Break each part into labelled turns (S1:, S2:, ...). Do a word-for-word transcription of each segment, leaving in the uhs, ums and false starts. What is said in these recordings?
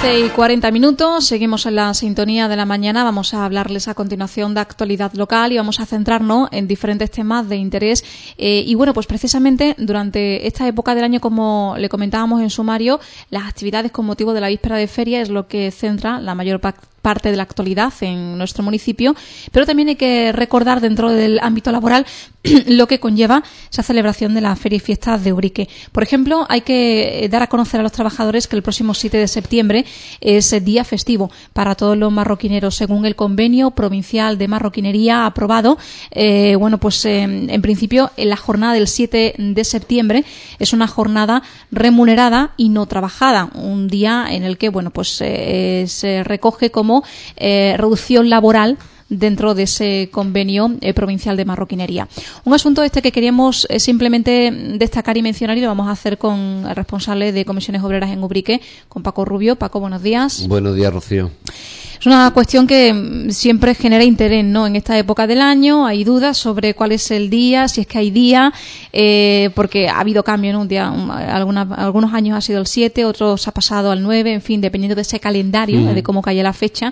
S1: once y cuarenta minutos, seguimos en la sintonía de la mañana. Vamos a hablarles a continuación de actualidad local y vamos a centrarnos en diferentes temas de interés. Eh, y bueno, pues precisamente durante esta época del año, como le comentábamos en sumario, las actividades con motivo de la víspera de feria es lo que centra la mayor parte parte de la actualidad en nuestro municipio, pero también hay que recordar dentro del ámbito laboral lo que conlleva esa celebración de la Feria y Fiestas de Ubrique. Por ejemplo, hay que dar a conocer a los trabajadores que el próximo siete de septiembre es día festivo para todos los marroquineros, según el convenio provincial de marroquinería aprobado. Eh, bueno, pues eh, en principio en la jornada del siete de septiembre es una jornada remunerada y no trabajada, un día en el que bueno, pues eh, se recoge como Eh, reducción laboral dentro de ese convenio eh, provincial de marroquinería. Un asunto este que queríamos eh, simplemente destacar y mencionar, y lo vamos a hacer con el responsable de Comisiones Obreras en Ubrique, con Paco Rubio. Paco, buenos días.
S2: Buenos días, Rocío.
S1: Es una cuestión que siempre genera interés, ¿no? En esta época del año hay dudas sobre cuál es el día, si es que hay día, eh, porque ha habido cambio, ¿no? Un día, un, alguna, algunos años ha sido el siete, otros ha pasado al nueve, en fin, dependiendo de ese calendario, mm. de cómo cae la fecha.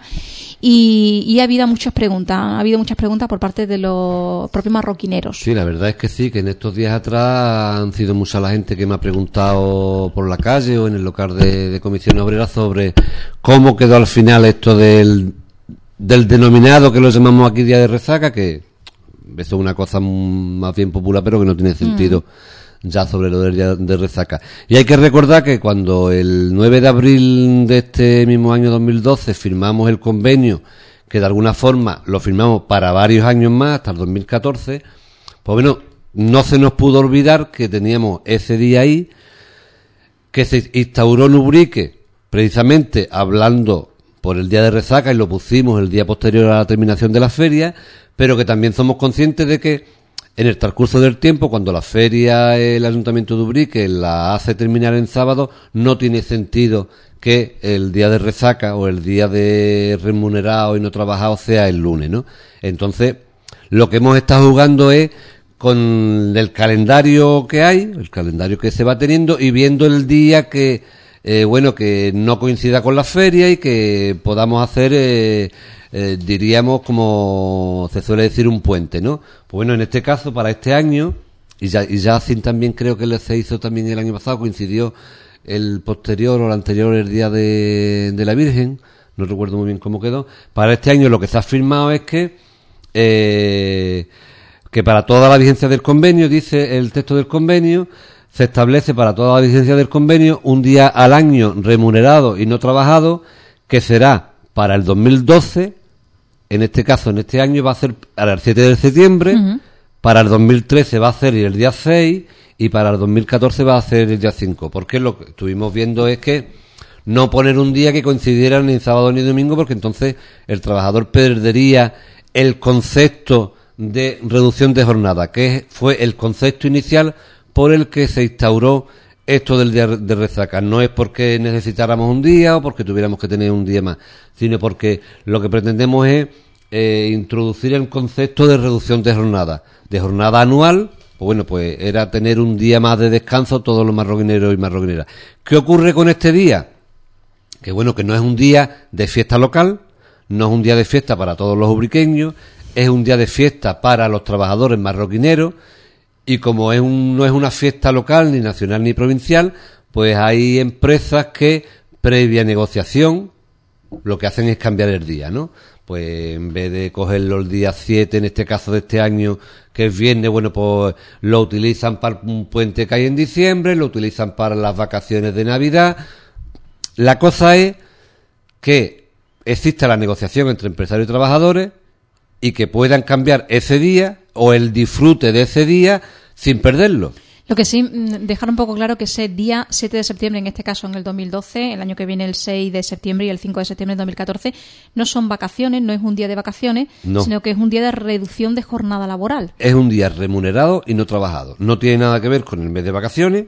S1: Y, y ha habido muchas preguntas, ha habido muchas preguntas por parte de los propios marroquineros.
S2: Sí, la verdad es que sí, que en estos días atrás han sido mucha la gente que me ha preguntado por la calle o en el local de, de Comisiones Obreras sobre cómo quedó al final esto del, del denominado que lo llamamos aquí Día de Resaca, que eso es una cosa más bien popular, pero que no tiene sentido mm. ya sobre lo del Día de Resaca. Y hay que recordar que cuando el nueve de abril de este mismo año dos mil doce firmamos el convenio, que de alguna forma lo firmamos para varios años más, hasta el dos mil catorce, pues bueno, no se nos pudo olvidar que teníamos ese día ahí, que se instauró en Ubrique, precisamente hablando por el Día de Resaca, y lo pusimos el día posterior a la terminación de la feria, pero que también somos conscientes de que en el transcurso del tiempo, cuando la feria, el Ayuntamiento de Ubrique la hace terminar en sábado, no tiene sentido que el día de resaca o el día de remunerado y no trabajado sea el lunes, ¿no? Entonces, lo que hemos estado jugando es con el calendario que hay, el calendario que se va teniendo, y viendo el día que, eh, bueno, que no coincida con la feria y que podamos hacer, eh, eh, diríamos, como se suele decir, un puente, ¿no? Pues bueno, en este caso, para este año, y ya, y ya así también creo que se hizo también el año pasado, coincidió el posterior o el anterior, el día de, de la Virgen, no recuerdo muy bien cómo quedó. Para este año lo que se ha firmado es que, eh, que para toda la vigencia del convenio, dice el texto del convenio, se establece para toda la vigencia del convenio un día al año remunerado y no trabajado, que será para el dos mil doce, en este caso, en este año va a ser para el siete de septiembre, uh-huh. Para el dos mil trece va a ser el día seis, y para el dos mil catorce va a ser el día cinco, porque lo que estuvimos viendo es que no poner un día que coincidiera ni sábado ni domingo, porque entonces el trabajador perdería el concepto de reducción de jornada, que fue el concepto inicial por el que se instauró esto del día de resaca. No es porque necesitáramos un día o porque tuviéramos que tener un día más, sino porque lo que pretendemos es eh, introducir el concepto de reducción de jornada, de jornada anual. Pues bueno, pues era tener un día más de descanso todos los marroquineros y marroquineras. ¿Qué ocurre con este día? Que bueno, que no es un día de fiesta local, no es un día de fiesta para todos los ubriqueños, es un día de fiesta para los trabajadores marroquineros, y como es un, no es una fiesta local, ni nacional ni provincial, pues hay empresas que, previa negociación, lo que hacen es cambiar el día, ¿no? Pues en vez de cogerlo el día siete, en este caso de este año, que es viernes, bueno, pues lo utilizan para un puente que hay en diciembre, lo utilizan para las vacaciones de Navidad. La cosa es que exista la negociación entre empresarios y trabajadores y que puedan cambiar ese día o el disfrute de ese día sin perderlo.
S1: Lo que sí, dejar un poco claro que ese día siete de septiembre, en este caso en el dos mil doce, el año que viene el seis de septiembre y el cinco de septiembre de dos mil catorce, no son vacaciones, no es un día de vacaciones, no. Sino que es un día de reducción de jornada laboral.
S2: Es un día remunerado y no trabajado. No tiene nada que ver con el mes de vacaciones,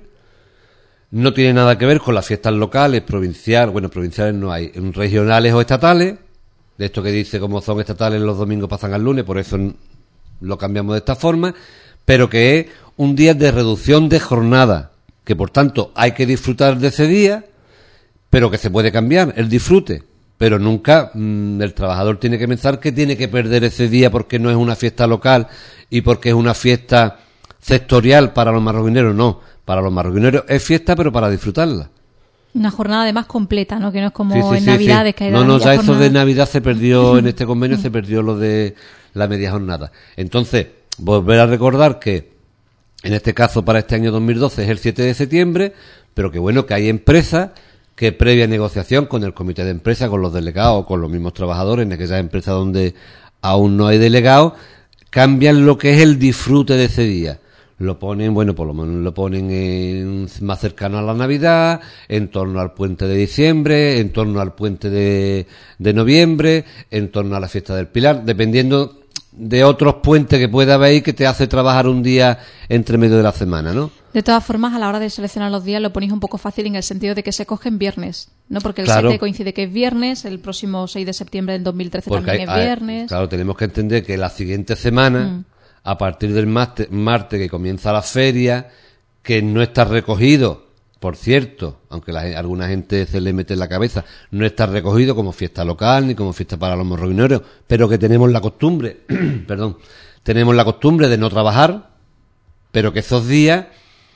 S2: no tiene nada que ver con las fiestas locales, provinciales, bueno, provinciales no hay, regionales o estatales, de esto que dice como son estatales los domingos pasan al lunes, por eso lo cambiamos de esta forma, pero que es un día de reducción de jornada, que por tanto hay que disfrutar de ese día, pero que se puede cambiar, el disfrute. Pero nunca mmm, el trabajador tiene que pensar que tiene que perder ese día porque no es una fiesta local y porque es una fiesta sectorial para los marroquineros. No, para los marroquineros es fiesta, pero para disfrutarla.
S1: Una jornada además completa, ¿no? Que no es como
S2: sí, sí,
S1: en
S2: sí,
S1: Navidades
S2: sí.
S1: que hay
S2: No,
S1: la
S2: no,
S1: media
S2: ya eso
S1: jornada.
S2: de Navidad se perdió en este convenio, se perdió lo de la media jornada. Entonces, volver a recordar que en este caso para este año dos mil doce es el siete de septiembre, pero que bueno, que hay empresas que previa negociación con el comité de empresa, con los delegados, con los mismos trabajadores, en aquellas empresas donde aún no hay delegados, cambian lo que es el disfrute de ese día. Lo ponen, bueno, por lo menos lo ponen en, más cercano a la Navidad, en torno al puente de diciembre, en torno al puente de, de noviembre, en torno a la fiesta del Pilar, dependiendo de otros puentes que pueda haber que te hace trabajar un día entre medio de la semana, ¿no?
S1: De todas formas, a la hora de seleccionar los días lo ponéis un poco fácil en el sentido de que se cogen viernes, ¿no? Porque el
S2: claro.
S1: siete coincide que es viernes, el próximo seis de septiembre del dos mil trece
S2: Porque
S1: también
S2: hay,
S1: es viernes.
S2: Hay, claro, tenemos que entender que la siguiente semana, mm. a partir del martes, martes que comienza la feria, que no está recogido, por cierto, aunque la, alguna gente se le mete en la cabeza, no está recogido como fiesta local ni como fiesta para los marroquineros, pero que tenemos la costumbre, perdón, tenemos la costumbre de no trabajar, pero que esos días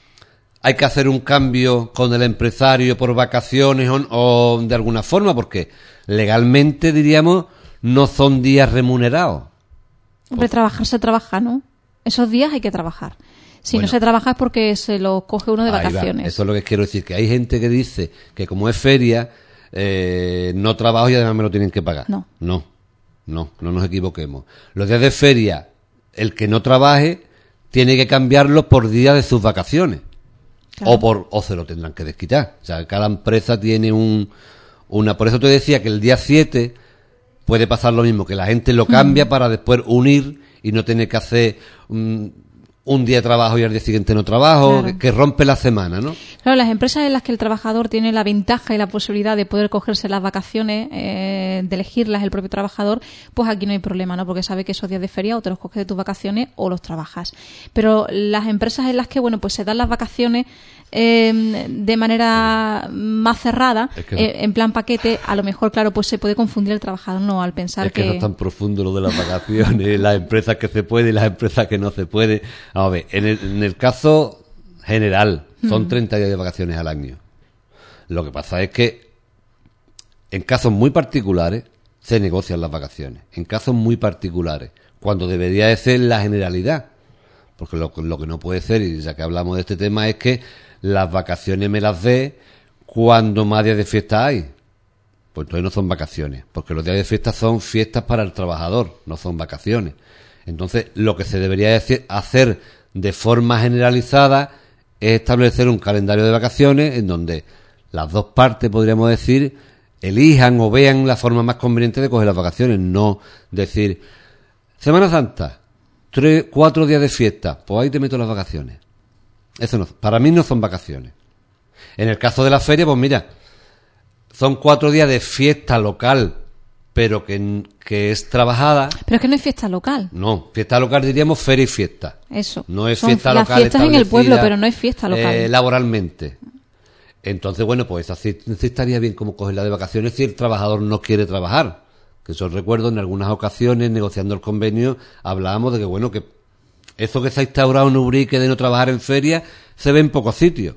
S2: hay que hacer un cambio con el empresario por vacaciones o, o de alguna forma, porque legalmente, diríamos, no son días remunerados.
S1: Hombre, trabajar se trabaja, ¿no? Esos días hay que trabajar. Si
S2: bueno,
S1: no se trabaja es porque se lo coge uno de vacaciones.
S2: Va. Eso es lo que quiero decir, que hay gente que dice que como es feria, eh, no trabajo y además me lo tienen que pagar.
S1: No.
S2: No, no, no nos equivoquemos. Los días de feria, el que no trabaje, tiene que cambiarlos por días de sus vacaciones. Claro. O por o se lo tendrán que desquitar. O sea, cada empresa tiene un una... Por eso te decía que el día siete puede pasar lo mismo, que la gente lo cambia mm. para después unir y no tener que hacer um, un día de trabajo y al día siguiente no trabajo, claro. que, que rompe la semana, ¿no?
S1: Claro, las empresas en las que el trabajador tiene la ventaja y la posibilidad de poder cogerse las vacaciones, eh, de elegirlas el propio trabajador, pues aquí no hay problema, ¿no? Porque sabe que esos días de feria o te los coges de tus vacaciones o los trabajas. Pero las empresas en las que, bueno, pues se dan las vacaciones eh, de manera más cerrada, es que no. eh, en plan paquete, a lo mejor, claro, pues se puede confundir el trabajador, ¿no? Al pensar
S2: es que...
S1: que...
S2: no es tan profundo lo de las vacaciones, las empresas que se puede y las empresas que no se puede. A ver, en el, en el caso general, son treinta días de vacaciones al año. Lo que pasa es que en casos muy particulares se negocian las vacaciones. En casos muy particulares, cuando debería de ser la generalidad. Porque lo, lo que no puede ser, y ya que hablamos de este tema, es que las vacaciones me las dé cuando más días de fiesta hay. Pues entonces no son vacaciones, porque los días de fiesta son fiestas para el trabajador, no son vacaciones. Entonces, lo que se debería hacer de forma generalizada es establecer un calendario de vacaciones en donde las dos partes, podríamos decir, elijan o vean la forma más conveniente de coger las vacaciones. No decir, Semana Santa, tres, cuatro días de fiesta, pues ahí te meto las vacaciones. Eso no, para mí no son vacaciones. En el caso de la feria, pues mira, son cuatro días de fiesta local, pero que, que es trabajada.
S1: Pero es que no es fiesta local.
S2: No, fiesta local diríamos feria y fiesta.
S1: Eso.
S2: No es
S1: Son
S2: fiesta
S1: las
S2: local
S1: fiestas en el pueblo, pero no es fiesta local.
S2: Eh, laboralmente. Entonces, bueno, pues así, así estaría bien como cogerla de vacaciones si el trabajador no quiere trabajar. Que yo recuerdo en algunas ocasiones, negociando el convenio, hablábamos de que, bueno, que eso que se ha instaurado en Ubrique de no trabajar en feria, se ve en pocos sitios.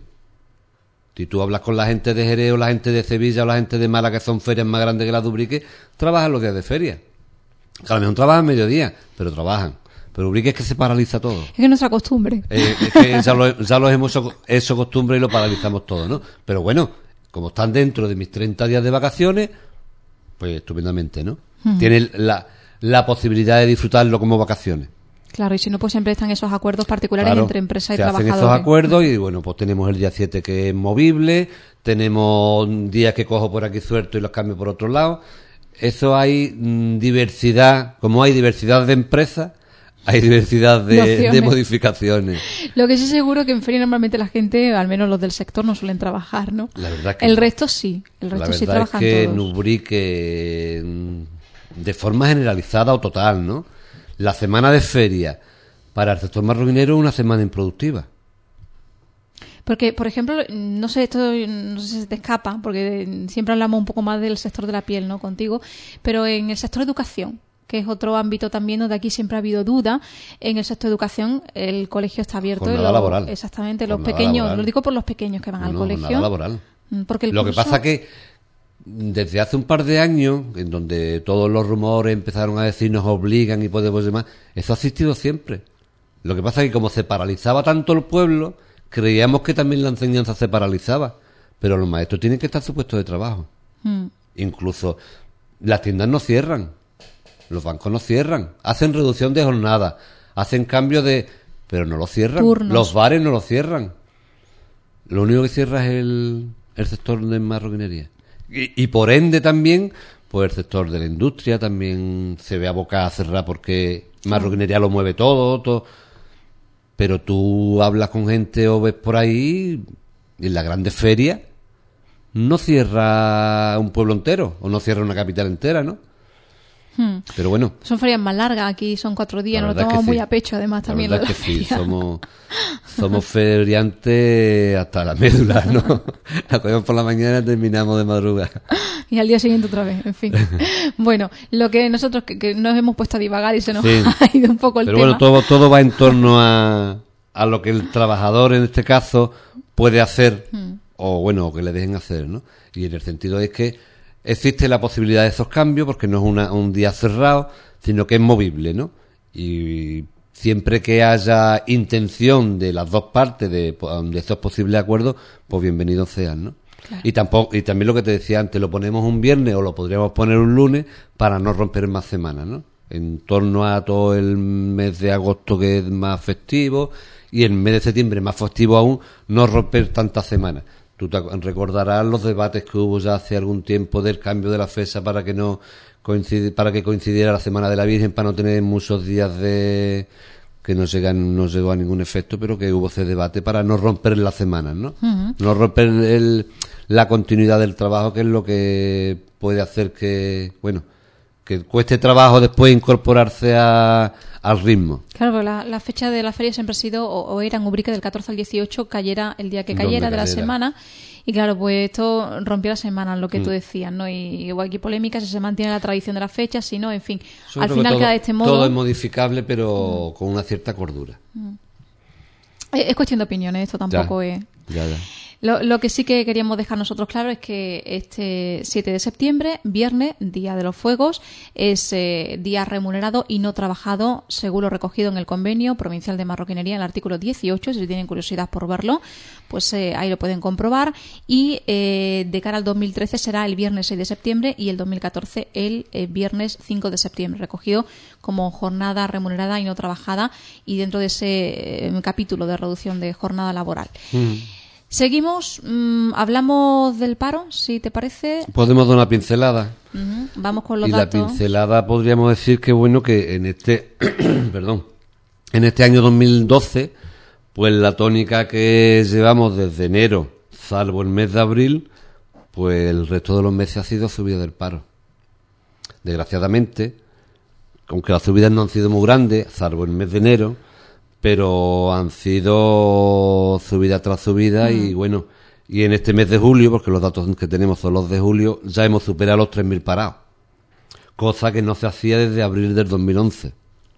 S2: Si tú hablas con la gente de Jerez o la gente de Sevilla o la gente de Málaga, que son ferias más grandes que las de Ubrique, trabajan los días de feria. A lo mejor trabajan mediodía, pero trabajan. Pero Ubrique es que se paraliza todo.
S1: Es que es nuestra costumbre.
S2: Eh, es que ya lo, ya lo hemos hecho costumbre y lo paralizamos todo, ¿no? Pero bueno, como están dentro de mis treinta días de vacaciones, pues estupendamente, ¿no? Uh-huh. Tienen la, la posibilidad de disfrutarlo como vacaciones.
S1: Claro, y si no, pues siempre están esos acuerdos particulares
S2: claro,
S1: entre empresa y
S2: se
S1: trabajadores.
S2: Hacen esos acuerdos y, bueno, pues tenemos el día siete que es movible, tenemos días que cojo por aquí suelto y los cambio por otro lado. Eso hay mmm, diversidad, como hay diversidad de empresas, hay diversidad de, de modificaciones.
S1: Lo que sí seguro que en feria normalmente la gente, al menos los del sector, no suelen trabajar, ¿no?
S2: La verdad que
S1: el
S2: no.
S1: resto sí, el resto
S2: la
S1: sí
S2: verdad
S1: trabajan
S2: es que
S1: todos.
S2: en Ubrique, de forma generalizada o total, ¿no? La semana de feria para el sector marroquinero es una semana improductiva.
S1: Porque, por ejemplo, no sé, esto no sé si se te escapa, porque siempre hablamos un poco más del sector de la piel, ¿no? Contigo, pero en el sector de educación, que es otro ámbito también donde aquí siempre ha habido duda, en el sector de educación el colegio está abierto.
S2: Jornada
S1: los,
S2: laboral.
S1: Exactamente, los
S2: Jornada
S1: pequeños,
S2: laboral.
S1: Lo digo por los pequeños que van
S2: No,
S1: al
S2: no,
S1: colegio.
S2: jornada laboral.
S1: Porque el
S2: Lo
S1: curso...
S2: que pasa que desde hace un par de años, en donde todos los rumores empezaron a decir nos obligan y podemos demás, eso ha existido siempre. Lo que pasa es que como se paralizaba tanto el pueblo, creíamos que también la enseñanza se paralizaba, pero los maestros tienen que estar en su puesto de trabajo. Mm. Incluso las tiendas no cierran, los bancos no cierran, hacen reducción de jornada, hacen cambio de... pero no lo cierran. Turnos. Los bares no lo cierran. Lo único que cierra es el, el sector de marroquinería. Y, y por ende también, pues el sector de la industria también se ve abocado a cerrar porque marroquinería lo mueve todo, todo. Pero tú hablas con gente o ves por ahí, y en las grandes ferias, no cierra un pueblo entero, o no cierra una capital entera, ¿no? Hmm. Pero bueno.
S1: Son ferias más largas, aquí son cuatro días, nos lo tomamos muy sí. a pecho, además también.
S2: La verdad es que sí, somos, somos feriantes hasta la médula, ¿no? Acordamos por la mañana y terminamos de madrugada.
S1: Y al día siguiente otra vez, en fin. Bueno, lo que nosotros que, que nos hemos puesto a divagar y se nos sí. ha ido un poco el
S2: Pero
S1: tema.
S2: Pero bueno, todo, todo va en torno a, a lo que el trabajador en este caso puede hacer, hmm. o bueno, o que le dejen hacer, ¿no? Y en el sentido es que existe la posibilidad de esos cambios porque no es una, un día cerrado, sino que es movible, ¿no? Y siempre que haya intención de las dos partes de, de esos posibles acuerdos, pues bienvenidos sean, ¿no? Claro. Y tampoco, y también lo que te decía antes, lo ponemos un viernes o lo podríamos poner un lunes para no romper más semanas, ¿no? En torno a todo el mes de agosto que es más festivo y el mes de septiembre más festivo aún, no romper tantas semanas. Tú te recordarás los debates que hubo ya hace algún tiempo del cambio de la fecha para que no coincide, para que coincidiera la Semana de la Virgen, para no tener muchos días de que no llegan, no llegó a ningún efecto, pero que hubo ese debate para no romper las semanas, ¿no? Uh-huh. No romper el, la continuidad del trabajo, que es lo que puede hacer que, bueno, que cueste trabajo después incorporarse a, al ritmo.
S1: Claro, pero la, la fecha de la feria siempre ha sido, o, o era en Ubrique del catorce al dieciocho, cayera el día que cayera de la semana. Y claro, pues esto rompió la semana, lo que mm. tú decías, ¿no? Y, y hubo aquí polémica si se mantiene la tradición de la fecha, si no, en fin.
S2: Yo
S1: al final
S2: todo,
S1: queda de este modo.
S2: Todo es modificable, pero mm. con una cierta cordura.
S1: Mm. Es, es cuestión de opiniones, esto tampoco
S2: ya,
S1: es.
S2: Ya, ya.
S1: Lo, lo que sí que queríamos dejar nosotros claro es que este siete de septiembre, viernes, Día de los Fuegos, es eh, día remunerado y no trabajado, según lo recogido en el Convenio Provincial de Marroquinería, en el artículo dieciocho. Si tienen curiosidad por verlo, pues eh, ahí lo pueden comprobar. Y eh, de cara al dos mil trece será el viernes seis de septiembre y el dos mil catorce el eh, viernes cinco de septiembre, recogido como jornada remunerada y no trabajada, y dentro de ese eh, capítulo de reducción de jornada laboral. Mm. Seguimos, mmm, hablamos del paro, si te parece.
S2: Podemos dar una pincelada.
S1: Uh-huh. Vamos con los
S2: y
S1: datos.
S2: Y la pincelada podríamos decir que bueno que en este, perdón, en este año dos mil doce, pues la tónica que llevamos desde enero, salvo el mes de abril, pues el resto de los meses ha sido subida del paro. Desgraciadamente, aunque las subidas no han sido muy grandes, salvo el mes de enero, pero han sido subida tras subida mm. y bueno, y en este mes de julio, porque los datos que tenemos son los de julio, ya hemos superado los tres mil parados, cosa que no se hacía desde abril del dos mil once.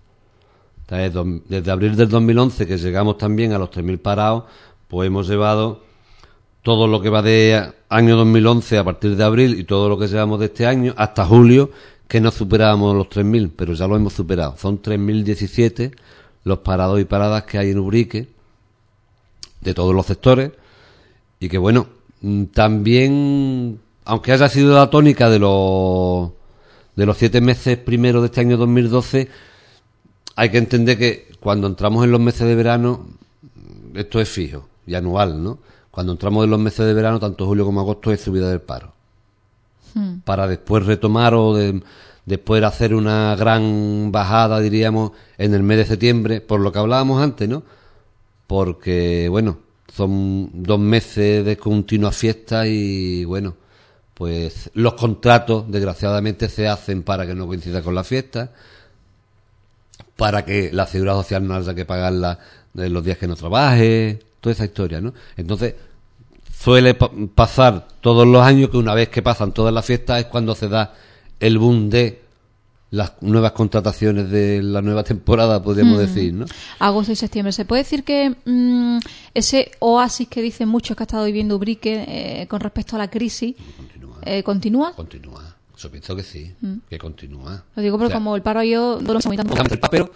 S2: Desde, desde abril del dos mil once, que llegamos también a los tres mil parados, pues hemos llevado todo lo que va de año dos mil once a partir de abril y todo lo que llevamos de este año hasta julio, que no superábamos los tres mil, pero ya lo hemos superado. Son tres mil diecisiete los parados y paradas que hay en Ubrique, de todos los sectores, y que bueno, también, aunque haya sido la tónica de los de los siete meses primeros de este año dos mil doce, hay que entender que cuando entramos en los meses de verano, esto es fijo y anual, ¿no? Cuando entramos en los meses de verano, tanto julio como agosto, es subida del paro. Hmm. Para después retomar o de... después de hacer una gran bajada, diríamos, en el mes de septiembre, por lo que hablábamos antes, ¿no? Porque, bueno, son dos meses de continuas fiestas y, bueno, pues los contratos, desgraciadamente, se hacen para que no coincida con la fiesta, para que la seguridad social no haya que pagarla en los días que no trabaje, toda esa historia, ¿no? Entonces, suele pa- pasar todos los años que una vez que pasan todas las fiestas es cuando se da el boom de las nuevas contrataciones de la nueva temporada, podríamos mm. decir, ¿no?
S1: Agosto y septiembre. ¿Se puede decir que mmm, ese oasis que dicen muchos que ha estado viviendo Ubrique eh, con respecto a la crisis continúa? Eh, ¿Continúa?
S2: Continúa. Yo pienso que sí, mm. que continúa.
S1: Lo digo porque o sea, como el paro ha ido...
S2: Pero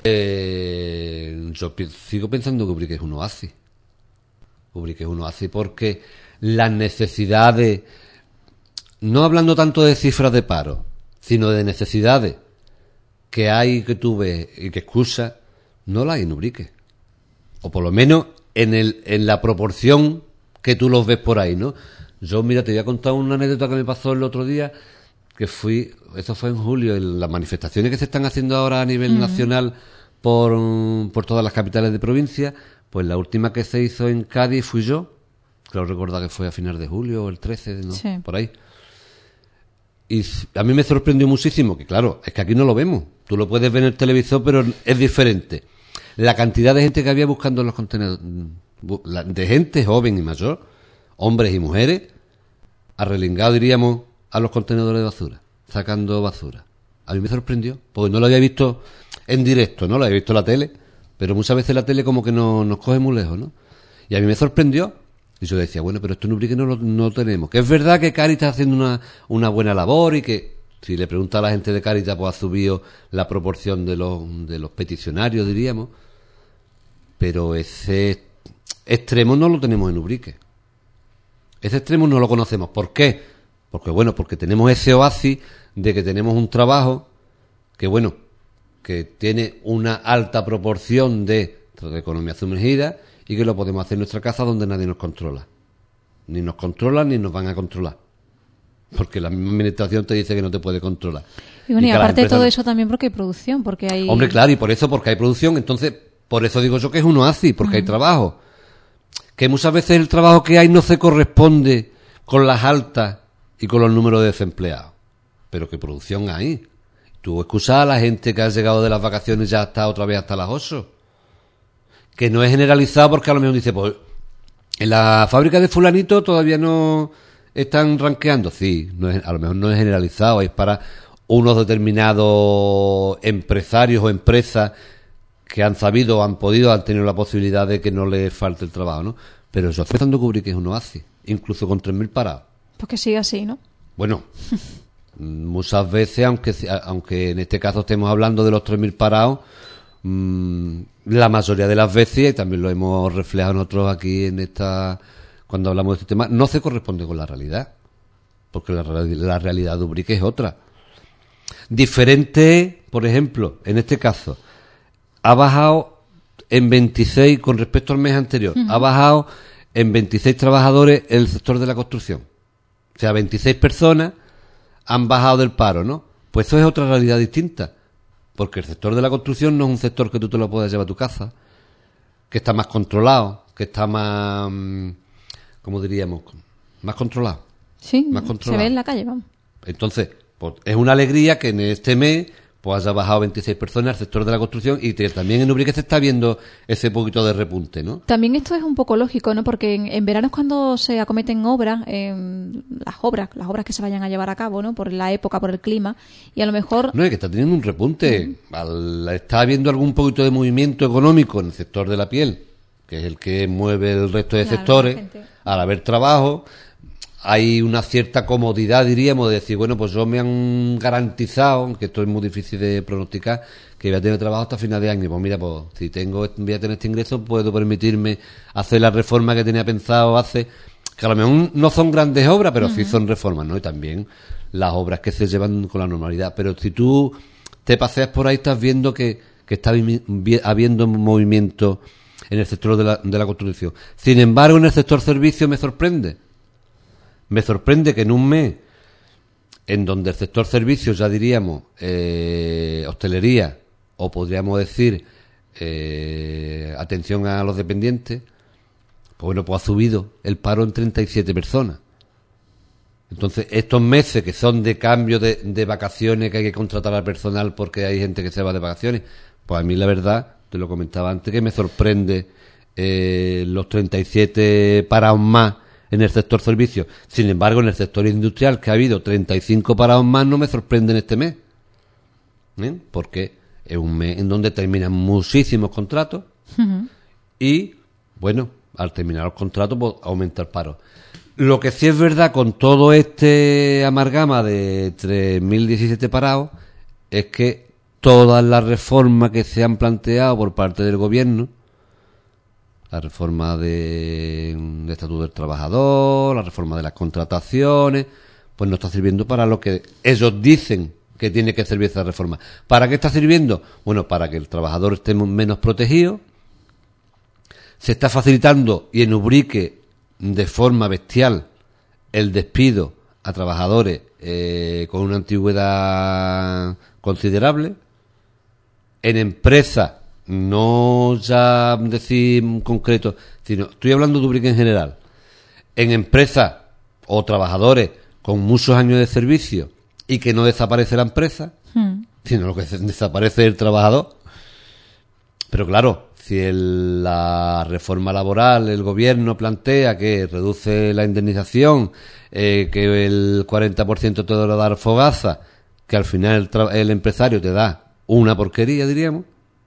S2: eh, yo pi- sigo pensando que Ubrique es un oasis. Ubrique es un oasis porque las necesidades, no hablando tanto de cifras de paro, sino de necesidades que hay, que tú ves y que escuchas, no las hay en Ubrique. O por lo menos en el en la proporción que tú los ves por ahí, ¿no? Yo, mira, te voy a contar una anécdota que me pasó el otro día, que fui, eso fue en julio, en las manifestaciones que se están haciendo ahora a nivel uh-huh. nacional por, por todas las capitales de provincia, pues la última que se hizo en Cádiz fui yo, creo recordar que fue a finales de julio o el trece, ¿no? Sí. Por ahí. Y a mí me sorprendió muchísimo, que claro, es que aquí no lo vemos. Tú lo puedes ver en el televisor, pero es diferente. La cantidad de gente que había buscando en los contenedores, de gente joven y mayor, hombres y mujeres, arrelingado, diríamos, a los contenedores de basura, sacando basura. A mí me sorprendió, porque no lo había visto en directo, ¿no? Lo había visto en la tele, pero muchas veces la tele como que no, nos coge muy lejos, ¿no? Y a mí me sorprendió. Y yo decía, bueno, pero esto en Ubrique no lo no tenemos. Que es verdad que Cáritas está haciendo una, una buena labor y que, si le pregunta a la gente de Cáritas, pues ha subido la proporción de los, de los peticionarios, diríamos. Pero ese extremo no lo tenemos en Ubrique. Ese extremo no lo conocemos. ¿Por qué? Porque, bueno, porque tenemos ese oasis de que tenemos un trabajo que, bueno, que tiene una alta proporción de, de economía sumergida, y que lo podemos hacer en nuestra casa donde nadie nos controla. Ni nos controlan ni nos van a controlar. Porque la misma administración te dice que no te puede controlar.
S1: Y bueno, y, y aparte de todo
S2: no...
S1: eso también porque hay producción, porque hay...
S2: Hombre, claro, y por eso, porque hay producción, entonces, por eso digo yo que es un oasis, porque uh-huh. hay trabajo. Que muchas veces el trabajo que hay no se corresponde con las altas y con los números de desempleados. Pero que producción hay. Tú escuchas a la gente que ha llegado de las vacaciones ya está otra vez hasta las ocho. Que no es generalizado porque a lo mejor dice, pues, en la fábrica de fulanito todavía no están rankeando. Sí, no es, a lo mejor no es generalizado, es para unos determinados empresarios o empresas que han sabido, han podido, han tenido la posibilidad de que no les falte el trabajo, ¿no? Pero yo estoy pensando que Ubrique es un oasis, incluso con tres mil parados.
S1: Pues que sigue así, ¿no?
S2: Bueno, muchas veces, aunque aunque en este caso estemos hablando de los tres mil parados, mmm, la mayoría de las veces, y también lo hemos reflejado nosotros aquí en esta, cuando hablamos de este tema, no se corresponde con la realidad, porque la, la realidad de Ubrique es otra. Diferente, por ejemplo, en este caso, ha bajado en veintiséis, con respecto al mes anterior, uh-huh. ha bajado en veintiséis trabajadores el sector de la construcción. O sea, veintiséis personas han bajado del paro, ¿no? Pues eso es otra realidad distinta. Porque el sector de la construcción no es un sector que tú te lo puedas llevar a tu casa, que está más controlado, que está más, ¿cómo diríamos? Más controlado.
S1: Sí,
S2: más controlado.
S1: Se ve en la calle, vamos.
S2: Entonces, pues, es una alegría que en este mes pues haya bajado veintiséis personas al sector de la construcción y que también en Ubrique se está viendo ese poquito de repunte, ¿no?
S1: También esto es un poco lógico, ¿no? Porque en, en verano es cuando se acometen obras, eh, las obras, las obras que se vayan a llevar a cabo, ¿no? Por la época, por el clima, y a lo mejor...
S2: No, es que está teniendo un repunte. Uh-huh. Al, está habiendo algún poquito de movimiento económico en el sector de la piel, que es el que mueve el resto de claro, sectores, al haber trabajo... Hay una cierta comodidad, diríamos, de decir, bueno, pues yo me han garantizado, aunque esto es muy difícil de pronosticar, que voy a tener trabajo hasta final de año. Pues mira, pues si tengo, voy a tener este ingreso, puedo permitirme hacer la reforma que tenía pensado hacer, que a lo mejor no son grandes obras, pero uh-huh. sí son reformas, ¿no? Y también las obras que se llevan con la normalidad. Pero si tú te paseas por ahí, estás viendo que, que está vi- habiendo movimiento en el sector de la, de la construcción. Sin embargo, en el sector servicio me sorprende. Me sorprende que en un mes, en donde el sector servicios, ya diríamos, eh, hostelería, o podríamos decir, eh, atención a los dependientes, pues bueno, pues ha subido el paro en treinta y siete personas. Entonces, estos meses que son de cambio de, de vacaciones, que hay que contratar al personal porque hay gente que se va de vacaciones, pues a mí la verdad, te lo comentaba antes, que me sorprende eh, los treinta y siete parados más en el sector servicios. Sin embargo, en el sector industrial, que ha habido treinta y cinco parados más, no me sorprende en este mes. ¿Eh? Porque es un mes en donde terminan muchísimos contratos uh-huh. y, bueno, al terminar los contratos, pues aumenta el paro. Lo que sí es verdad con todo este amalgama de tres mil diecisiete parados es que todas las reformas que se han planteado por parte del gobierno, la reforma de, de Estatuto del Trabajador, la reforma de las contrataciones, pues no está sirviendo para lo que ellos dicen que tiene que servir esa reforma. ¿Para qué está sirviendo? Bueno, para que el trabajador esté menos protegido. Se está facilitando y en Ubrique de forma bestial el despido a trabajadores eh, con una antigüedad considerable. En empresas, no ya decir concreto, sino estoy hablando de Ubrique en general. En empresas o trabajadores con muchos años de servicio y que no desaparece la empresa, hmm. sino lo que desaparece es el trabajador. Pero claro, si el, la reforma laboral, el gobierno plantea que reduce la indemnización, eh, que el cuarenta por ciento te lo da Fogaza, que al final el, tra- el empresario te da una porquería, diríamos,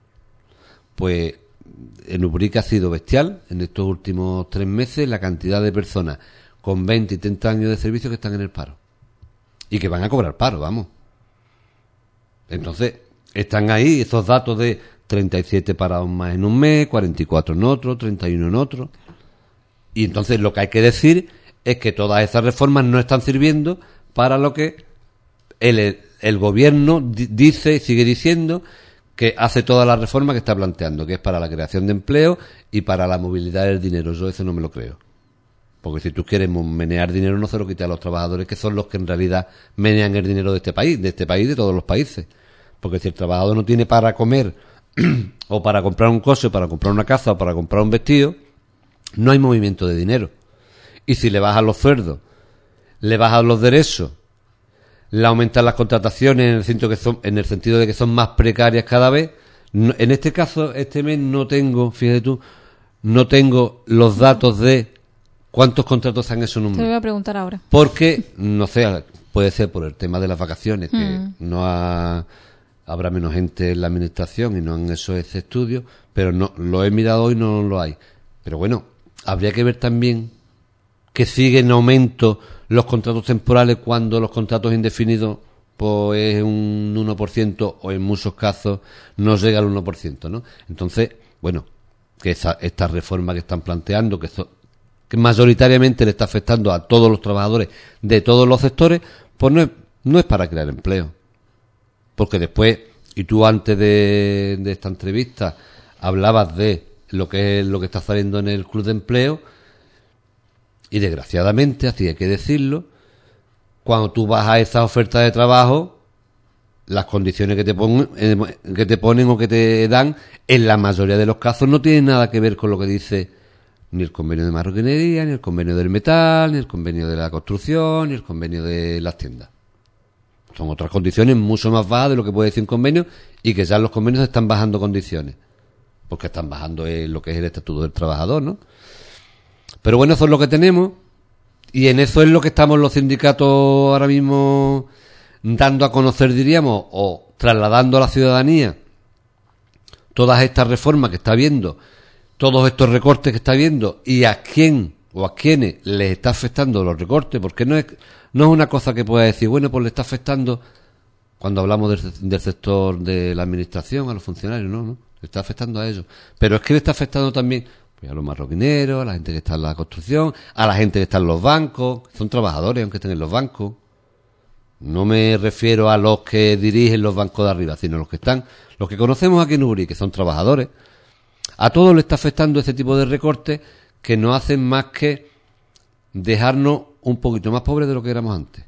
S2: pues en Ubrique ha sido bestial en estos últimos tres meses la cantidad de personas con veinte y treinta años de servicio que están en el paro y que van a cobrar paro, vamos. Entonces, están ahí esos datos de treinta y siete parados más en un mes, cuarenta y cuatro en otro, treinta y uno en otro. Y entonces lo que hay que decir es que todas esas reformas no están sirviendo para lo que el, el gobierno di- dice y sigue diciendo que hace todas las reformas que está planteando, que es para la creación de empleo y para la movilidad del dinero. Yo eso no me lo creo. Porque si tú quieres menear dinero, no se lo quites a los trabajadores, que son los que en realidad menean el dinero de este país, de este país y de todos los países. Porque si el trabajador no tiene para comer o para comprar un coche, para comprar una casa o para comprar un vestido, no hay movimiento de dinero. Y si le bajan los sueldos, le bajan los derechos, le aumentan las contrataciones en el sentido que son, en el sentido de que son más precarias cada vez. No, en este caso, este mes no tengo, fíjate tú, no tengo los datos de cuántos contratos han hecho en un mes.
S1: Te voy a preguntar ahora.
S2: Porque, no sé, puede ser por el tema de las vacaciones, que mm. no ha, habrá menos gente en la administración y no han hecho ese estudio, pero no lo he mirado hoy y no lo hay. Pero bueno, habría que ver también que siguen en aumento los contratos temporales cuando los contratos indefinidos pues es un uno por ciento o en muchos casos no llega al uno por ciento, ¿no? Entonces, bueno, que esa, esta reforma que están planteando, que, so, que mayoritariamente le está afectando a todos los trabajadores de todos los sectores, pues no es, no es para crear empleo. Porque después, y tú antes de, de esta entrevista hablabas de lo que es lo que está saliendo en el Club de Empleo, y desgraciadamente, así hay que decirlo, cuando tú vas a esa oferta de trabajo, las condiciones que te ponen, que te ponen o que te dan, en la mayoría de los casos no tienen nada que ver con lo que dice ni el convenio de marroquinería, ni el convenio del metal, ni el convenio de la construcción, ni el convenio de las tiendas. Son otras condiciones mucho más bajas de lo que puede decir un convenio, y que ya los convenios están bajando condiciones, porque están bajando eh, lo que es el Estatuto del Trabajador, ¿no? Pero bueno, eso es lo que tenemos, y en eso es lo que estamos los sindicatos ahora mismo dando a conocer, diríamos, o trasladando a la ciudadanía todas estas reformas que está viendo, todos estos recortes que está viendo, y a quién o a quiénes les está afectando los recortes, porque no es no es una cosa que pueda decir, bueno, pues le está afectando, cuando hablamos del, del sector de la administración, a los funcionarios, no, no, le está afectando a ellos, pero es que le está afectando también pues, a los marroquineros, a la gente que está en la construcción, a la gente que está en los bancos, son trabajadores aunque estén en los bancos. No me refiero a los que dirigen los bancos de arriba, sino a los que están, los que conocemos aquí en Ubrique, que son trabajadores. A todos le está afectando ese tipo de recortes que no hacen más que dejarnos un poquito más pobres de lo que éramos antes.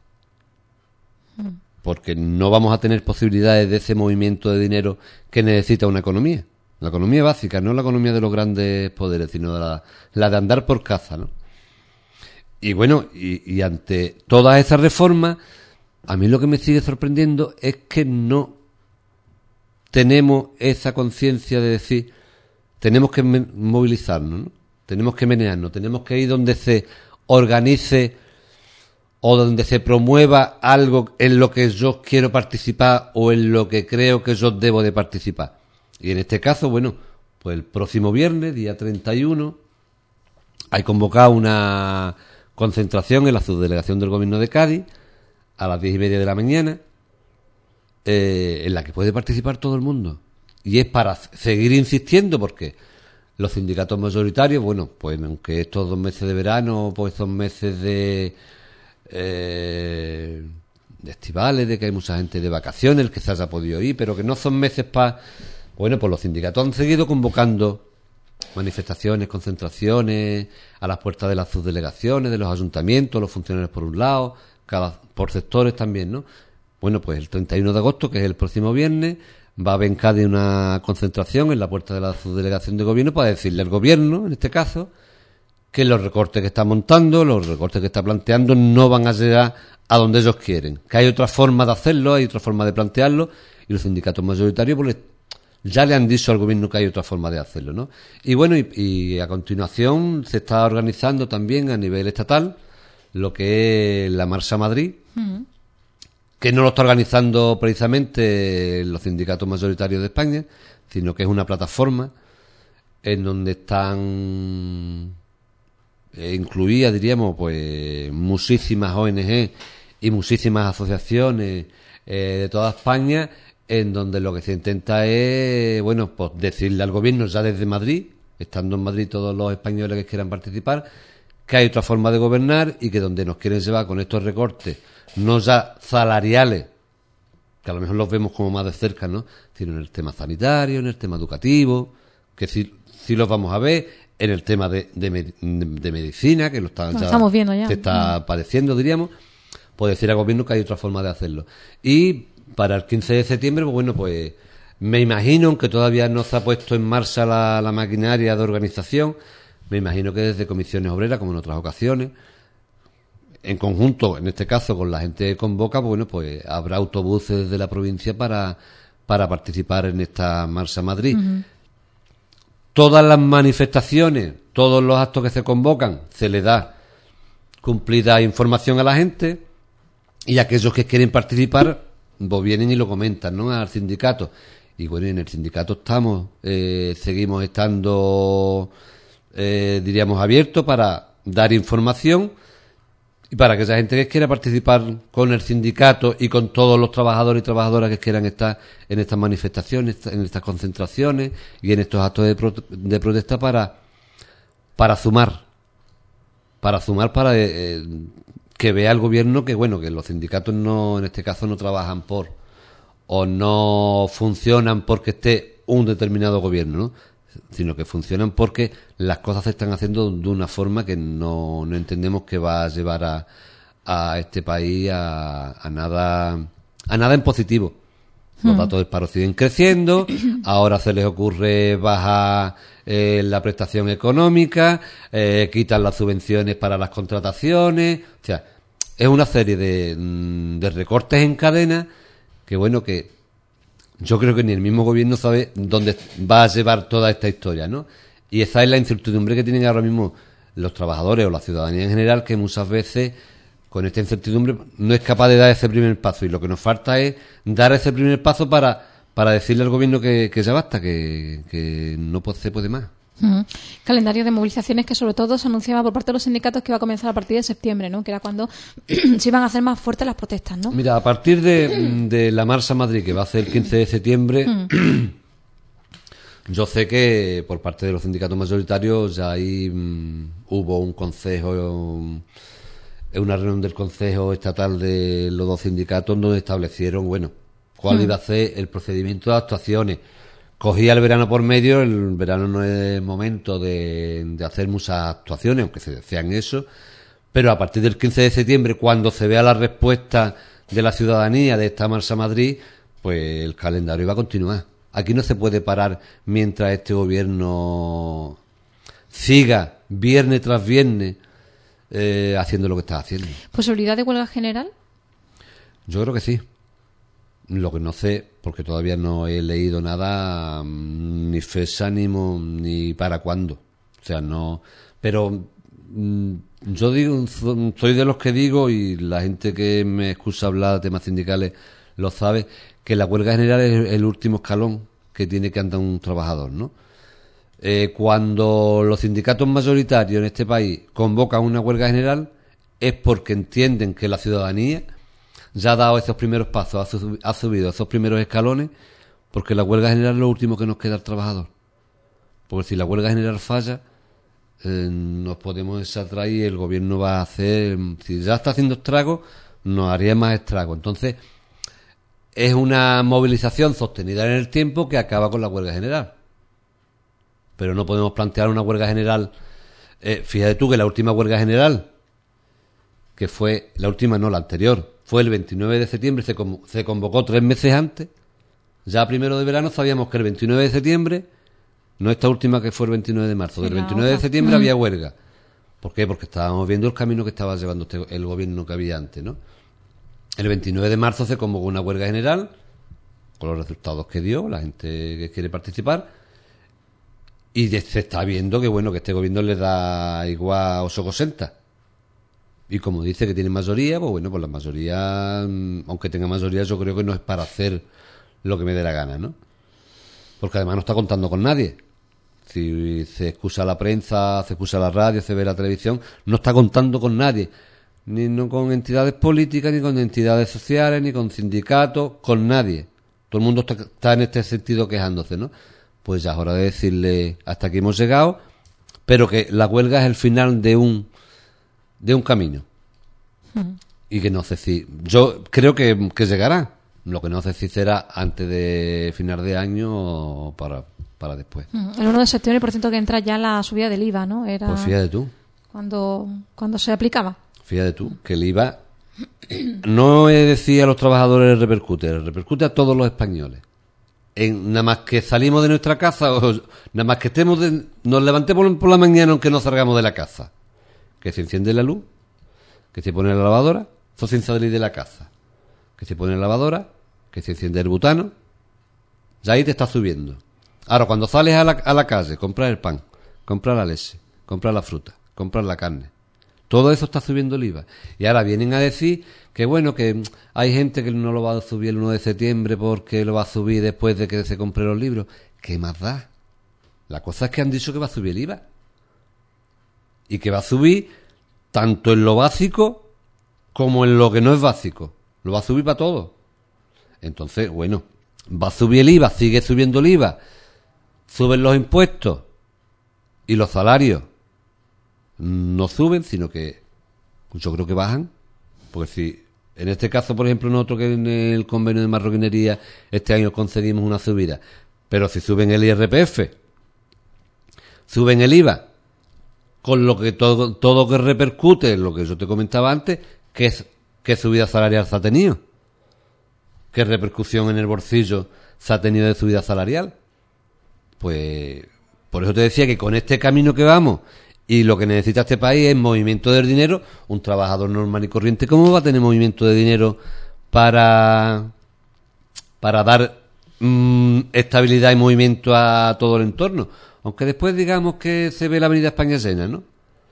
S2: Porque no vamos a tener posibilidades de ese movimiento de dinero que necesita una economía. La economía básica, no la economía de los grandes poderes, sino de la, la de andar por caza, ¿no? Y bueno, y, y ante todas esas reformas, a mí lo que me sigue sorprendiendo es que no tenemos esa conciencia de decir, tenemos que movilizarnos, ¿no? Tenemos que menearnos, tenemos que ir donde se organice o donde se promueva algo en lo que yo quiero participar o en lo que creo que yo debo de participar. Y en este caso, bueno, pues el próximo viernes, día treinta y uno, hay convocado una concentración en la subdelegación del Gobierno de Cádiz a las diez y media de la mañana, eh, en la que puede participar todo el mundo. Y es para seguir insistiendo, porque los sindicatos mayoritarios, bueno, pues aunque estos dos meses de verano, pues estos meses de eh, de estivales, de que hay mucha gente de vacaciones, que se haya podido ir, pero que no son meses para... Bueno, pues los sindicatos han seguido convocando manifestaciones, concentraciones a las puertas de las subdelegaciones, de los ayuntamientos, los funcionarios por un lado, cada por sectores también, ¿no? Bueno, pues el treinta y uno de agosto, que es el próximo viernes, va a haber en Cádiz una concentración en la puerta de la subdelegación de gobierno para decirle al gobierno, en este caso, que los recortes que está montando, los recortes que está planteando, no van a llegar a donde ellos quieren. Que hay otra forma de hacerlo, hay otra forma de plantearlo, y los sindicatos mayoritarios pues, ya le han dicho al gobierno que hay otra forma de hacerlo, ¿no? Y bueno, y, y a continuación se está organizando también a nivel estatal lo que es la Marcha Madrid, uh-huh. que no lo está organizando precisamente los sindicatos mayoritarios de España, sino que es una plataforma en donde están incluidas, diríamos, pues muchísimas O N G y muchísimas asociaciones eh, de toda España, en donde lo que se intenta es, bueno, pues decirle al gobierno ya desde Madrid, estando en Madrid todos los españoles que quieran participar, que hay otra forma de gobernar y que donde nos quieren llevar con estos recortes, no ya salariales, que a lo mejor los vemos como más de cerca, ¿no?, sino en el tema sanitario, en el tema educativo, que sí, sí los vamos a ver, en el tema de, de, de medicina, que lo, está,
S1: lo
S2: ya,
S1: estamos viendo ya.
S2: Se está mm. padeciendo, diríamos, pues decir al gobierno que hay otra forma de hacerlo. Y para el quince de septiembre, pues bueno, pues me imagino, que todavía no se ha puesto en marcha la, la maquinaria de organización, me imagino que desde comisiones obreras, como en otras ocasiones, en conjunto, en este caso, con la gente que convoca, pues bueno, pues habrá autobuses desde la provincia para, para participar en esta Marcha Madrid. Uh-huh. Todas las manifestaciones, todos los actos que se convocan, se le da cumplida información a la gente, y aquellos que quieren participar, pues vienen y lo comentan, ¿no?, al sindicato. Y bueno, en el sindicato estamos, eh, seguimos estando, eh, diríamos, abiertos para dar información y para que esa gente que quiera participar con el sindicato y con todos los trabajadores y trabajadoras que quieran estar en estas manifestaciones, en estas concentraciones y en estos actos de, pro- de protesta para para sumar, para sumar para eh, que vea el gobierno que, bueno, que los sindicatos no, en este caso, no trabajan por o no funcionan porque esté un determinado gobierno, ¿no?, sino que funcionan porque las cosas se están haciendo de una forma que no, no entendemos que va a llevar a, a este país a, a nada a nada en positivo. Los datos del paro siguen creciendo, ahora se les ocurre bajar eh, la prestación económica, eh, quitan las subvenciones para las contrataciones, o sea, es una serie de, de recortes en cadena que, bueno, que yo creo que ni el mismo gobierno sabe dónde va a llevar toda esta historia, ¿no? Y esa es la incertidumbre que tienen ahora mismo los trabajadores o la ciudadanía en general, que muchas veces con esta incertidumbre no es capaz de dar ese primer paso, y lo que nos falta es dar ese primer paso para para decirle al gobierno que, que ya basta, que, que no puede, se puede más.
S1: Uh-huh. Calendario de movilizaciones que sobre todo se anunciaba por parte de los sindicatos que iba a comenzar a partir de septiembre, ¿no?, que era cuando se iban a hacer más fuertes las protestas, ¿no?
S2: Mira, a partir de, de la Marcha Madrid, que va a ser el quince de septiembre, uh-huh. yo sé que por parte de los sindicatos mayoritarios ya ahí um, hubo un consejo, um, una reunión del consejo estatal de los dos sindicatos donde establecieron, bueno, cuál uh-huh. iba a ser el procedimiento de actuaciones. Cogía el verano por medio, el verano no es momento de, de hacer muchas actuaciones, aunque se decían eso, pero a partir del quince de septiembre, cuando se vea la respuesta de la ciudadanía de esta Marcha Madrid, pues el calendario va a continuar. Aquí no se puede parar mientras este gobierno siga viernes tras viernes eh, haciendo lo que está haciendo.
S1: ¿Posibilidad de huelga general?
S2: Yo creo que sí. Lo que no sé, porque todavía no he leído nada, ni fecha, ni, mo- ni para cuándo. O sea, no... Pero mm, yo digo, soy de los que digo, y la gente que me escucha hablar de temas sindicales lo sabe, que la huelga general es el último escalón que tiene que andar un trabajador, ¿no? Eh, cuando los sindicatos mayoritarios en este país convocan una huelga general es porque entienden que la ciudadanía ya ha dado esos primeros pasos, ha, sub- ha subido esos primeros escalones, porque la huelga general es lo último que nos queda al trabajador. Porque si la huelga general falla, eh, nos podemos echar atrás y el gobierno va a hacer, si ya está haciendo estragos, nos haría más estragos. Entonces, es una movilización sostenida en el tiempo que acaba con la huelga general. Pero no podemos plantear una huelga general. Eh, fíjate tú que la última huelga general, que fue, la última no, la anterior, fue el veintinueve de septiembre, se, convo- se convocó tres meses antes. Ya primero de verano sabíamos que el veintinueve de septiembre, no esta última que fue el veintinueve de marzo,
S1: Sí,
S2: del
S1: la
S2: veintinueve de
S1: otra.
S2: septiembre
S1: Mm.
S2: había huelga. ¿Por qué? Porque estábamos viendo el camino que estaba llevando este- el gobierno que había antes, ¿no? El veintinueve de marzo se convocó una huelga general, con los resultados que dio, la gente que quiere participar, y de- se está viendo que, bueno, que este gobierno le da igual ocho cosenta. Y como dice que tiene mayoría, pues bueno, pues la mayoría, mm, aunque tenga mayoría, yo creo que no es para hacer lo que me dé la gana, ¿no? Porque además no está contando con nadie. Si se excusa la prensa, se excusa la radio, se ve la televisión, no está contando con nadie. Ni no con entidades políticas, ni con entidades sociales, ni con sindicatos, con nadie. Todo el mundo está, está en este sentido quejándose, ¿no? Pues ya es hora de decirle, hasta aquí hemos llegado, pero que la huelga es el final de un de un camino. Y que no sé si... Yo creo que, que llegará. Lo que no sé si será antes de final de año o para, para después.
S1: Mm, El uno de septiembre, por cierto, que entra ya la subida del I V A, ¿no? Era
S2: Pues fíjate tú,
S1: cuando, cuando se aplicaba.
S2: fíjate tú, que el I V A no es decir a los trabajadores repercute, repercute a todos los españoles. En, nada más que salimos de nuestra casa, o nada más que estemos de- nos levantemos por la mañana aunque no salgamos de la casa. Que se enciende la luz, que se pone la lavadora, eso sin salir de la casa. Que se pone la lavadora, que se enciende el butano, ya ahí te está subiendo. Ahora, cuando sales a la, a la calle, comprar el pan, comprar la leche, comprar la fruta, comprar la carne, todo eso está subiendo el I V A. Y ahora vienen a decir que bueno, que hay gente que no lo va a subir el uno de septiembre porque lo va a subir después de que se compre los libros. ¿Qué más da? La cosa es que han dicho que va a subir el I V A. Y que va a subir tanto en lo básico como en lo que no es básico. Lo va a subir para todo. Entonces, bueno, va a subir el I V A, sigue subiendo el I V A, suben los impuestos y los salarios no suben, sino que yo creo que bajan. Porque si, en este caso, por ejemplo, nosotros que en el convenio de marroquinería este año conseguimos una subida, pero si suben el I R P F, suben el I V A, con lo que todo, todo que repercute en lo que yo te comentaba antes, ¿qué, es, qué subida salarial se ha tenido? ¿Qué repercusión en el bolsillo se ha tenido de subida salarial? Pues por eso te decía que con este camino que vamos y lo que necesita este país es movimiento del dinero. Un trabajador normal y corriente, ¿cómo va a tener movimiento de dinero para, para dar mmm, estabilidad y movimiento a todo el entorno? Aunque después digamos que se ve la Avenida España llena, ¿no?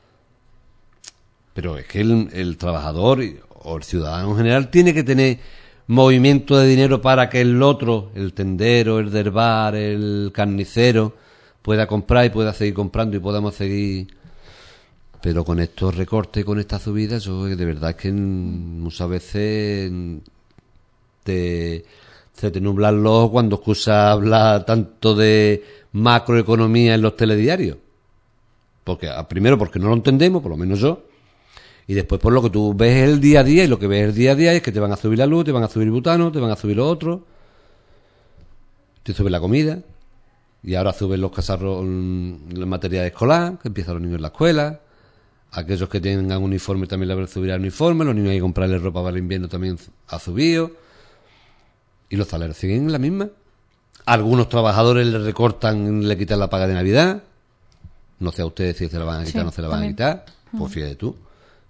S2: Pero es que el, el trabajador o el ciudadano en general tiene que tener movimiento de dinero para que el otro, el tendero, el del bar, el carnicero, pueda comprar y pueda seguir comprando y podamos seguir. Pero con estos recortes y con estas subidas, yo de verdad es que muchas veces te, se te nublan los ojos cuando escuchas hablar tanto de macroeconomía en los telediarios. Porque primero porque no lo entendemos, por lo menos yo. Y después por lo que tú ves el día a día, y lo que ves el día a día es que te van a subir la luz, te van a subir el butano, te van a subir lo otro, te sube la comida, y ahora suben los cacharros, la materia escolar, que empiezan los niños en la escuela, aquellos que tengan uniforme también le van a subir el uniforme, los niños hay que comprarles ropa para el invierno también ha subido, y los salarios siguen en la misma. Algunos trabajadores le recortan, le quitan la paga de Navidad, no sé a ustedes si se la van a quitar o
S1: Sí,
S2: no se la van
S1: también.
S2: a quitar, pues fíjate tú.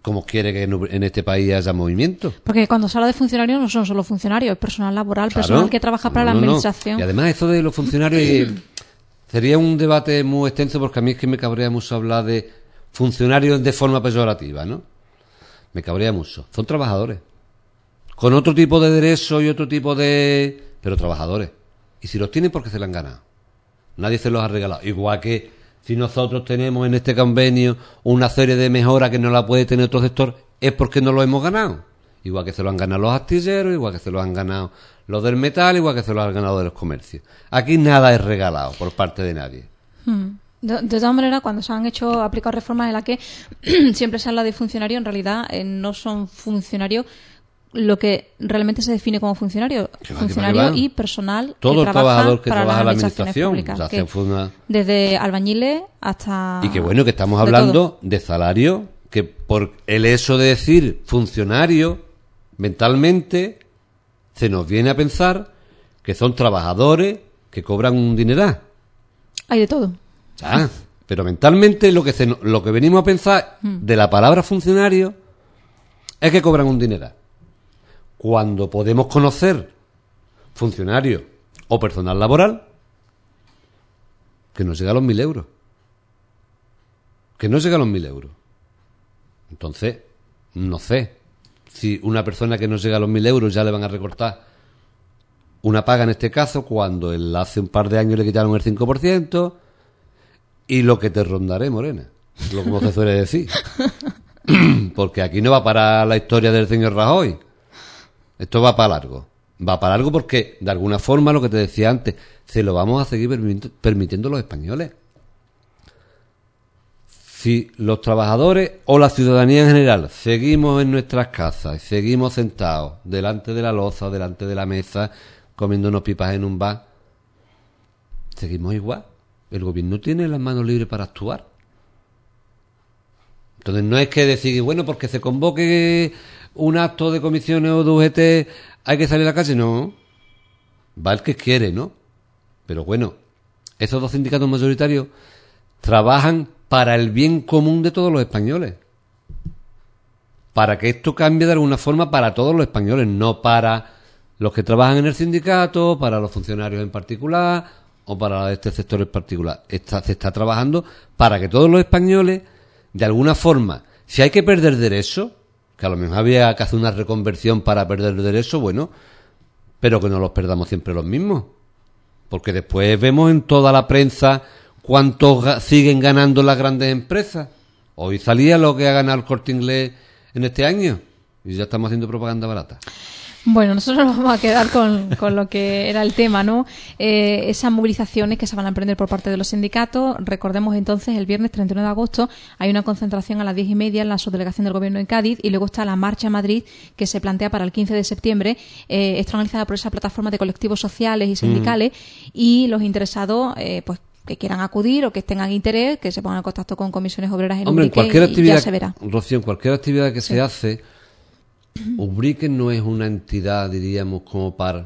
S2: ¿cómo quiere que en, en este país haya movimiento?
S1: Porque cuando se habla de funcionarios no son solo funcionarios, es personal laboral,
S2: Claro.
S1: personal que trabaja para
S2: No,
S1: la
S2: no, no.
S1: administración.
S2: Y además eso de los funcionarios eh, sería un debate muy extenso, porque a mí es que me cabrea mucho hablar de funcionarios de forma peyorativa, ¿no? Me cabrea mucho. Son trabajadores. Con otro tipo de derechos y otro tipo de... pero trabajadores. Y si los tienen, porque se los han ganado. Nadie se los ha regalado. Igual que si nosotros tenemos en este convenio una serie de mejoras que no la puede tener otro sector, es porque no lo hemos ganado. Igual que se lo han ganado los astilleros, igual que se lo han ganado los del metal, igual que se lo han ganado de los comercios. Aquí nada es regalado por parte de nadie.
S1: Hmm. De, de todas maneras, cuando se han hecho aplicar reformas en las que siempre se habla de funcionarios, en realidad eh, no son funcionarios lo que realmente se define como funcionario,
S2: Que va,
S1: funcionario
S2: que va, que va.
S1: y personal
S2: Todo
S1: que
S2: el
S1: trabaja
S2: trabajador que
S1: para
S2: trabaja en la
S1: las administraciones
S2: administración,
S1: públicas,
S2: o sea,
S1: que
S2: se fue una-
S1: desde albañiles hasta
S2: Y que bueno, que estamos
S1: de
S2: hablando
S1: todo.
S2: de salario, que por el eso de decir funcionario, mentalmente, se nos viene a pensar que son trabajadores que cobran un dineral.
S1: Hay de todo.
S2: Ah, pero mentalmente lo que, se, no- lo que venimos a pensar de la palabra funcionario es que cobran un dineral. Cuando podemos conocer funcionario o personal laboral que no llega a los mil euros. Que no llega a los mil euros. Entonces, no sé si una persona que no llega a los mil euros ya le van a recortar una paga en este caso, cuando él hace un par de años le quitaron el cinco por ciento, y lo que te rondaré, Morena, lo como se suele decir. Porque aquí no va a parar la historia del señor Rajoy. Esto va para largo. Va para largo porque, de alguna forma, lo que te decía antes, se lo vamos a seguir permiti- permitiendo los españoles. Si los trabajadores o la ciudadanía en general seguimos en nuestras casas, seguimos sentados delante de la loza, delante de la mesa, comiéndonos pipas en un bar, seguimos igual. El gobierno tiene las manos libres para actuar. Entonces no es que decir, bueno, porque se convoque un acto de comisiones o de U G T, hay que salir a la calle. No, va el que quiere, ¿no? Pero bueno, esos dos sindicatos mayoritarios trabajan para el bien común de todos los españoles. Para que esto cambie de alguna forma para todos los españoles, no para los que trabajan en el sindicato, para los funcionarios en particular o para este sector en particular. Está, se está trabajando para que todos los españoles, de alguna forma, si hay que perder derechos, que a lo mejor había que hacer una reconversión para perder derechos, bueno, pero que no los perdamos siempre los mismos. Porque después vemos en toda la prensa cuántos ga- siguen ganando las grandes empresas. Hoy salía lo que ha ganado el Corte Inglés en este año y ya estamos haciendo propaganda barata.
S1: Bueno, nosotros nos vamos a quedar con, con lo que era el tema, ¿no? Eh, esas movilizaciones que se van a emprender por parte de los sindicatos. Recordemos entonces, el viernes treinta y uno de agosto hay una concentración a las diez y media en la subdelegación del Gobierno en Cádiz, y luego está la marcha a Madrid que se plantea para el quince de septiembre. Eh, está organizada por esa plataforma de colectivos sociales y sindicales, mm. y los interesados, eh, pues que quieran acudir o que tengan interés, que se pongan en contacto con comisiones obreras en
S2: Hombre, en
S1: Ubrique,
S2: cualquier
S1: y
S2: actividad,
S1: ya se verá.
S2: Rocío, en cualquier actividad que
S1: Sí.
S2: se hace, Ubrique no es una entidad, diríamos, como para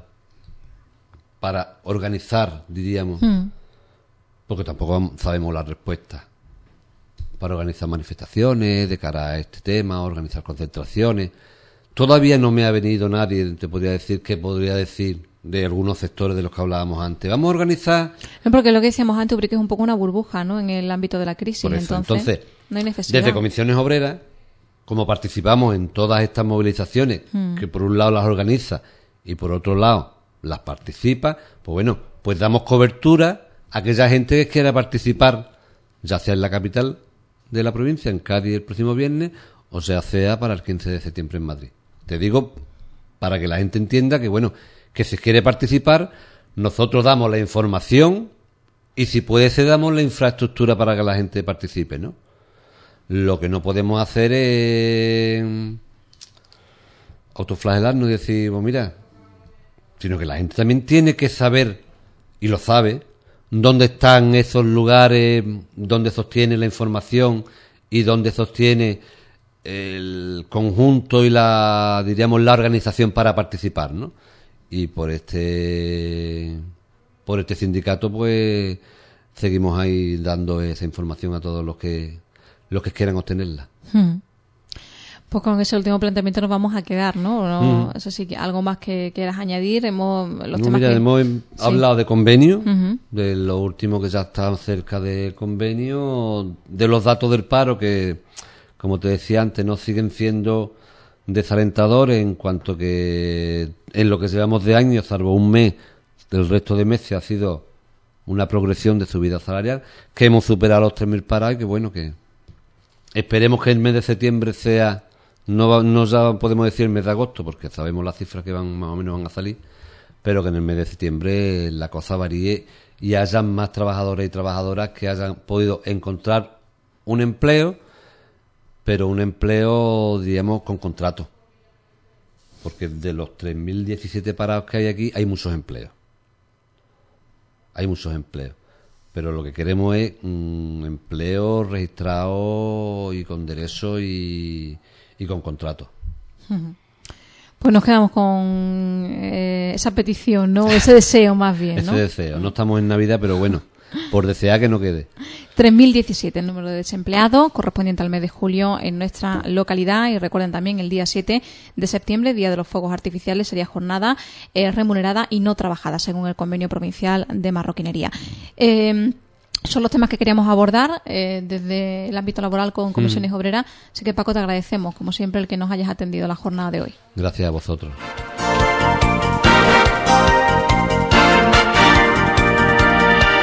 S2: para organizar, diríamos,
S1: Mm.
S2: porque tampoco sabemos la respuesta, para organizar manifestaciones de cara a este tema, organizar concentraciones. Todavía no me ha venido nadie, te podría decir que podría decir de algunos sectores de los que hablábamos antes. Vamos a organizar...
S1: No, porque lo que decíamos antes, Ubrique es un poco una burbuja, ¿no?, en el ámbito de la crisis.
S2: Por eso,
S1: entonces,
S2: entonces,
S1: no hay necesidad.
S2: desde comisiones obreras, como participamos en todas estas movilizaciones, mm. que por un lado las organiza y por otro lado las participa, pues bueno, pues damos cobertura a aquella gente que quiera participar, ya sea en la capital de la provincia, en Cádiz el próximo viernes, o sea, sea para el quince de septiembre en Madrid. Te digo, para que la gente entienda que, bueno, que si quiere participar, nosotros damos la información y si puede ser damos la infraestructura para que la gente participe, ¿no? Lo que no podemos hacer es autoflagelarnos y decir, pues mira, sino que la gente también tiene que saber, y lo sabe, dónde están esos lugares, dónde sostiene la información y dónde sostiene el conjunto y la, diríamos, la organización para participar, ¿no? Y por este, por este sindicato, pues, seguimos ahí dando esa información a todos los que los que quieran obtenerla.
S1: Hmm. Pues con ese último planteamiento nos vamos a quedar, ¿no? ¿No?
S2: Mm.
S1: Eso sí, algo más que quieras añadir. Hemos, los
S2: no,
S1: temas
S2: mira,
S1: que...
S2: hemos
S1: sí.
S2: hablado de convenio,
S1: Uh-huh.
S2: de lo último que ya está cerca del convenio, de los datos del paro que, como te decía antes, no siguen siendo desalentadores en cuanto que en lo que llevamos de año, salvo un mes, del resto de meses ha sido una progresión de subida salarial, que hemos superado los tres mil parados y que bueno, que esperemos que el mes de septiembre sea, no, va- no ya podemos decir el mes de agosto, porque sabemos las cifras que van más o menos van a salir, pero que en el mes de septiembre la cosa varíe y hayan más trabajadores y trabajadoras que hayan podido encontrar un empleo, pero un empleo, diríamos, con contrato. Porque de los tres mil diecisiete parados que hay aquí, hay muchos empleos. Hay muchos empleos. Pero lo que queremos es un empleo registrado y con derecho y, y con contrato.
S1: Pues nos quedamos con eh, esa petición, ¿no? Ese deseo más bien, ¿no?
S2: Ese deseo. No estamos en Navidad, pero bueno, por desear que no quede.
S1: tres mil diecisiete el número de desempleados correspondiente al mes de julio en nuestra localidad. Y recuerden también el día siete de septiembre, Día de los Fuegos Artificiales, sería jornada eh, remunerada y no trabajada según el Convenio Provincial de Marroquinería. Eh, son los temas que queríamos abordar eh, desde el ámbito laboral con Comisiones Obreras. Así que, Paco, te agradecemos, como siempre, el que nos hayas atendido la jornada de hoy.
S2: Gracias a vosotros.